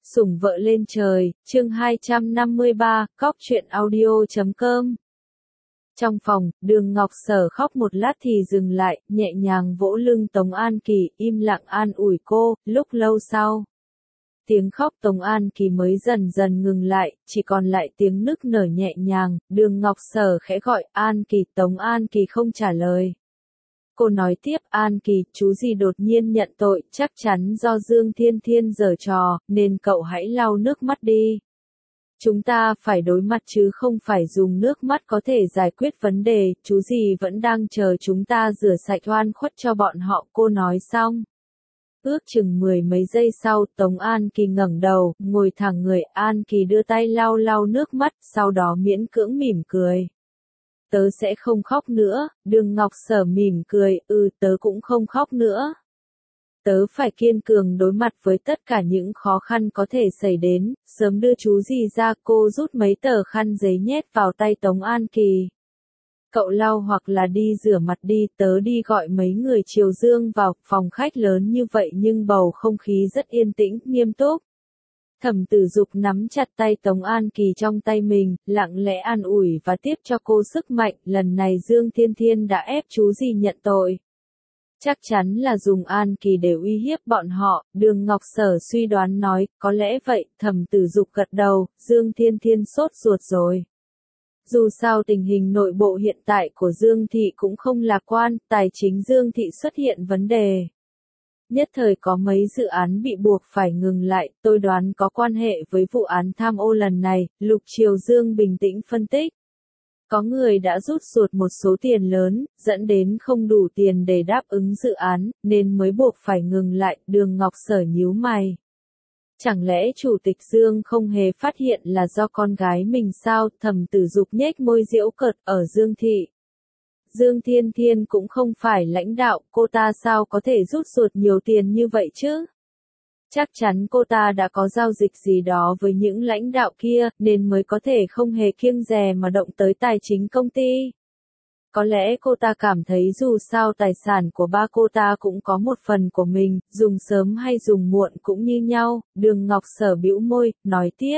Sủng vợ lên trời, chương 253, cóc truyện audio.com. Trong phòng, Đường Ngọc Sở khóc một lát thì dừng lại, nhẹ nhàng vỗ lưng Tống An Kỳ, im lặng an ủi cô. Lúc lâu sau, tiếng khóc Tống An Kỳ mới dần dần ngừng lại, chỉ còn lại tiếng nức nở nhẹ nhàng. Đường Ngọc Sở khẽ gọi An Kỳ, Tống An Kỳ không trả lời. Cô nói tiếp, An Kỳ, chú gì đột nhiên nhận tội, chắc chắn do Dương Thiên Thiên giở trò, nên cậu hãy lau nước mắt đi. Chúng ta phải đối mặt chứ không phải dùng nước mắt có thể giải quyết vấn đề, chú gì vẫn đang chờ chúng ta rửa sạch oan khuất cho bọn họ, cô nói xong. Ước chừng 10 mấy giây sau, Tống An Kỳ ngẩng đầu, ngồi thẳng người, An Kỳ đưa tay lau lau nước mắt, sau đó miễn cưỡng mỉm cười. Tớ sẽ không khóc nữa. Đường Ngọc Sở mỉm cười, tớ cũng không khóc nữa. Tớ phải kiên cường đối mặt với tất cả những khó khăn có thể xảy đến, sớm đưa chú gì ra. Cô rút mấy tờ khăn giấy nhét vào tay Tống An Kỳ. Cậu lau hoặc là đi rửa mặt đi, tớ đi gọi mấy người Triều Dương vào. Phòng khách lớn như vậy nhưng bầu không khí rất yên tĩnh, nghiêm túc. Thẩm Tử Dục nắm chặt tay Tống An Kỳ trong tay mình, lặng lẽ an ủi và tiếp cho cô sức mạnh. Lần này Dương Thiên Thiên đã ép chú gì nhận tội. Chắc chắn là dùng An Kỳ để uy hiếp bọn họ. Đường Ngọc Sở suy đoán nói, có lẽ vậy. Thẩm Tử Dục gật đầu, Dương Thiên Thiên sốt ruột rồi. Dù sao tình hình nội bộ hiện tại của Dương Thị cũng không lạc quan, tài chính Dương Thị xuất hiện vấn đề. Nhất thời có mấy dự án bị buộc phải ngừng lại, tôi đoán có quan hệ với vụ án tham ô lần này. Lục Triều Dương bình tĩnh phân tích. Có người đã rút ruột một số tiền lớn, dẫn đến không đủ tiền để đáp ứng dự án, nên mới buộc phải ngừng lại. Đường Ngọc Sở nhíu mày. Chẳng lẽ Chủ tịch Dương không hề phát hiện là do con gái mình sao? Thẩm Tử Dục nhếch môi giễu cợt. Ở Dương Thị, Dương Thiên Thiên cũng không phải lãnh đạo, cô ta sao có thể rút ruột nhiều tiền như vậy chứ? Chắc chắn cô ta đã có giao dịch gì đó với những lãnh đạo kia, nên mới có thể không hề kiêng dè mà động tới tài chính công ty. Có lẽ cô ta cảm thấy dù sao tài sản của ba cô ta cũng có một phần của mình, dùng sớm hay dùng muộn cũng như nhau. Đường Ngọc Sở bĩu môi, nói tiếp.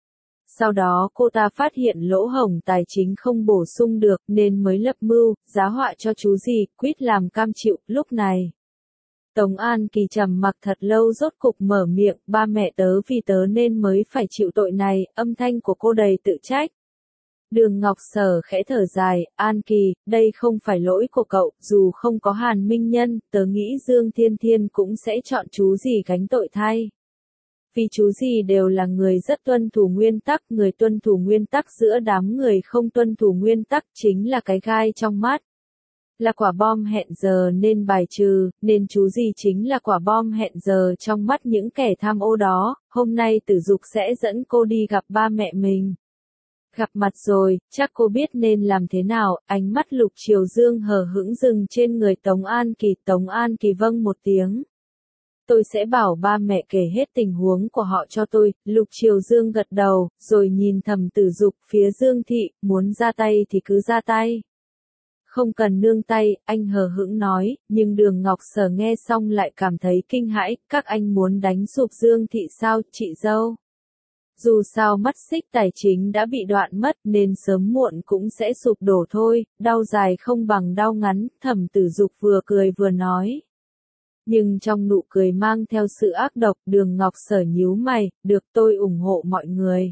Sau đó cô ta phát hiện lỗ hổng tài chính không bổ sung được nên mới lập mưu, giá họa cho chú gì, quýt làm cam chịu. Lúc này, Tống An Kỳ trầm mặc thật lâu rốt cục mở miệng, ba mẹ tớ vì tớ nên mới phải chịu tội này. Âm thanh của cô đầy tự trách. Đường Ngọc Sở khẽ thở dài, An Kỳ, đây không phải lỗi của cậu, dù không có Hàn Minh Nhân, tớ nghĩ Dương Thiên Thiên cũng sẽ chọn chú gì gánh tội thay. Vì chú gì đều là người rất tuân thủ nguyên tắc, người tuân thủ nguyên tắc giữa đám người không tuân thủ nguyên tắc chính là cái gai trong mắt. Là quả bom hẹn giờ nên bài trừ, nên chú gì chính là quả bom hẹn giờ trong mắt những kẻ tham ô đó. Hôm nay Tử Dục sẽ dẫn cô đi gặp ba mẹ mình. Gặp mặt rồi, chắc cô biết nên làm thế nào. Ánh mắt Lục Triều Dương hờ hững dừng trên người Tống An Kỳ. Tống An Kỳ vâng một tiếng. Tôi sẽ bảo ba mẹ kể hết tình huống của họ cho tôi. Lục Triều Dương gật đầu, rồi nhìn Thẩm Tử Dục phía Dương Thị, muốn ra tay thì cứ ra tay. Không cần nương tay, anh hờ hững nói, nhưng Đường Ngọc Sở nghe xong lại cảm thấy kinh hãi. Các anh muốn đánh sụp Dương Thị sao, chị dâu? Dù sao mắt xích tài chính đã bị đoạn mất nên sớm muộn cũng sẽ sụp đổ thôi, đau dài không bằng đau ngắn. Thẩm Tử Dục vừa cười vừa nói. Nhưng trong nụ cười mang theo sự ác độc. Đường Ngọc Sở nhíu mày, được, tôi ủng hộ mọi người.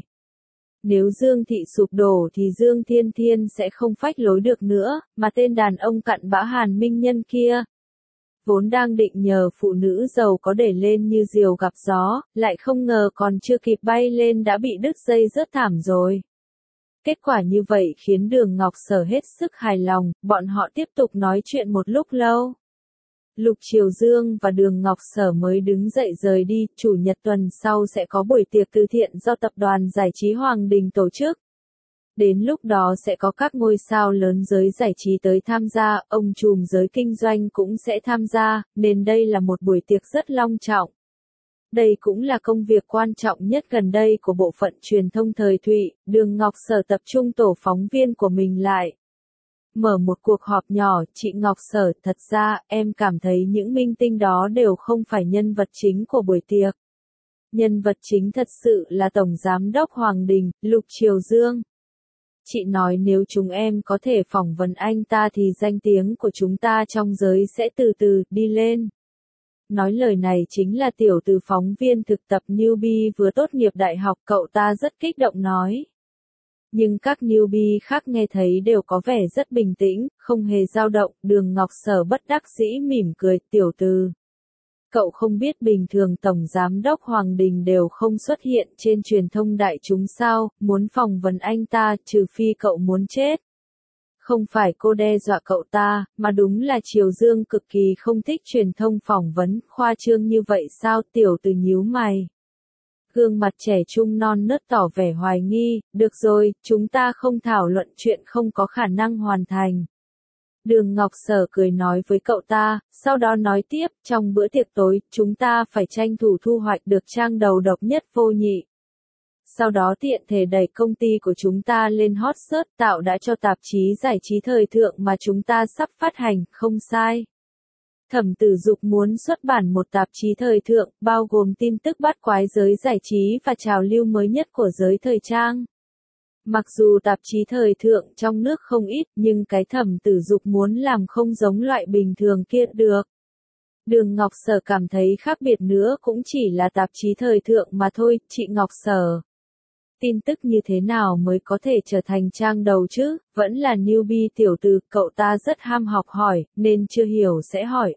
Nếu Dương Thị sụp đổ thì Dương Thiên Thiên sẽ không phách lối được nữa, mà tên đàn ông cặn bã Hàn Minh Nhân kia, vốn đang định nhờ phụ nữ giàu có để lên như diều gặp gió, lại không ngờ còn chưa kịp bay lên đã bị đứt dây rớt thảm rồi. Kết quả như vậy khiến Đường Ngọc Sở hết sức hài lòng. Bọn họ tiếp tục nói chuyện một lúc lâu. Lục Triều Dương và Đường Ngọc Sở mới đứng dậy rời đi. Chủ nhật tuần sau sẽ có buổi tiệc từ thiện do tập đoàn giải trí Hoàng Đình tổ chức. Đến lúc đó sẽ có các ngôi sao lớn giới giải trí tới tham gia, ông trùm giới kinh doanh cũng sẽ tham gia, nên đây là một buổi tiệc rất long trọng. Đây cũng là công việc quan trọng nhất gần đây của bộ phận truyền thông thời Thụy. Đường Ngọc Sở tập trung tổ phóng viên của mình lại. Mở một cuộc họp nhỏ, chị Ngọc Sở, thật ra, em cảm thấy những minh tinh đó đều không phải nhân vật chính của buổi tiệc. Nhân vật chính thật sự là Tổng Giám đốc Hoàng Đình, Lục Triều Dương. Chị nói nếu chúng em có thể phỏng vấn anh ta thì danh tiếng của chúng ta trong giới sẽ từ từ đi lên. Nói lời này chính là tiểu từ phóng viên thực tập newbie vừa tốt nghiệp đại học, cậu ta rất kích động nói. Nhưng các newbie khác nghe thấy đều có vẻ rất bình tĩnh, không hề dao động. Đường Ngọc Sở bất đắc dĩ mỉm cười, tiểu từ. Cậu không biết bình thường Tổng Giám đốc Hoàng Đình đều không xuất hiện trên truyền thông đại chúng sao, muốn phỏng vấn anh ta, trừ phi cậu muốn chết. Không phải cô đe dọa cậu ta, mà đúng là Triều Dương cực kỳ không thích truyền thông phỏng vấn, khoa trương như vậy sao, tiểu từ nhíu mày. Gương mặt trẻ trung non nớt tỏ vẻ hoài nghi, được rồi, chúng ta không thảo luận chuyện không có khả năng hoàn thành. Đường Ngọc Sở cười nói với cậu ta, sau đó nói tiếp, trong bữa tiệc tối, chúng ta phải tranh thủ thu hoạch được trang đầu độc nhất vô nhị. Sau đó tiện thể đẩy công ty của chúng ta lên hot search, tạo đã cho tạp chí giải trí thời thượng mà chúng ta sắp phát hành, không sai. Thẩm Tử Dục muốn xuất bản một tạp chí thời thượng, bao gồm tin tức bắt quái giới giải trí và trào lưu mới nhất của giới thời trang. Mặc dù tạp chí thời thượng trong nước không ít, nhưng cái Thẩm Tử Dục muốn làm không giống loại bình thường kia được. Đường Ngọc Sở cảm thấy khác biệt nữa cũng chỉ là tạp chí thời thượng mà thôi, chị Ngọc Sở. Tin tức như thế nào mới có thể trở thành trang đầu chứ, vẫn là newbie tiểu từ, cậu ta rất ham học hỏi, nên chưa hiểu sẽ hỏi,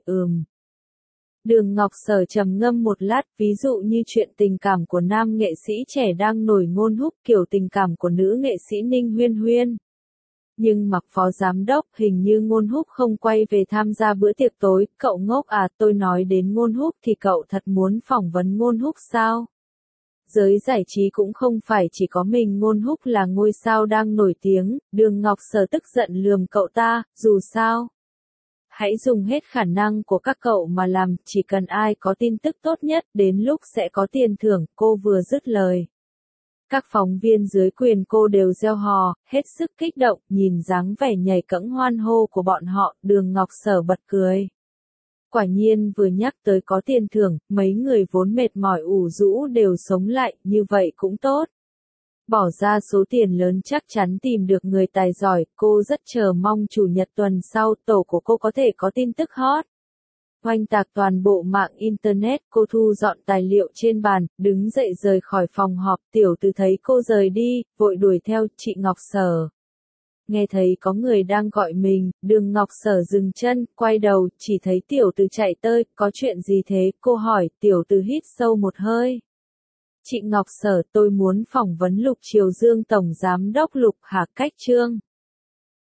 Đường Ngọc Sở trầm ngâm một lát, ví dụ như chuyện tình cảm của nam nghệ sĩ trẻ đang nổi Ngôn Húc, kiểu tình cảm của nữ nghệ sĩ Ninh Huyên Huyên. Nhưng mặc phó giám đốc, hình như Ngôn Húc không quay về tham gia bữa tiệc tối, cậu ngốc à, tôi nói đến Ngôn Húc thì cậu thật muốn phỏng vấn Ngôn Húc sao? Giới giải trí cũng không phải chỉ có mình Ngôn Húc là ngôi sao đang nổi tiếng, Đường Ngọc Sở tức giận lườm cậu ta, dù sao. Hãy dùng hết khả năng của các cậu mà làm, chỉ cần ai có tin tức tốt nhất, đến lúc sẽ có tiền thưởng, cô vừa dứt lời. Các phóng viên dưới quyền cô đều reo hò, hết sức kích động, nhìn dáng vẻ nhảy cẫng hoan hô của bọn họ, Đường Ngọc Sở bật cười. Quả nhiên vừa nhắc tới có tiền thưởng, mấy người vốn mệt mỏi ủ rũ đều sống lại, như vậy cũng tốt. Bỏ ra số tiền lớn chắc chắn tìm được người tài giỏi, cô rất chờ mong chủ nhật tuần sau tổ của cô có thể có tin tức hot. Oanh tạc toàn bộ mạng Internet, cô thu dọn tài liệu trên bàn, đứng dậy rời khỏi phòng họp, tiểu từ thấy cô rời đi, vội đuổi theo, chị Ngọc Sở. Nghe thấy có người đang gọi mình, Đường Ngọc Sở dừng chân, quay đầu, chỉ thấy tiểu từ chạy tới, có chuyện gì thế, cô hỏi, tiểu từ hít sâu một hơi. Chị Ngọc Sở, tôi muốn phỏng vấn Lục Triều Dương Tổng Giám đốc Lục Hà Cách Trương.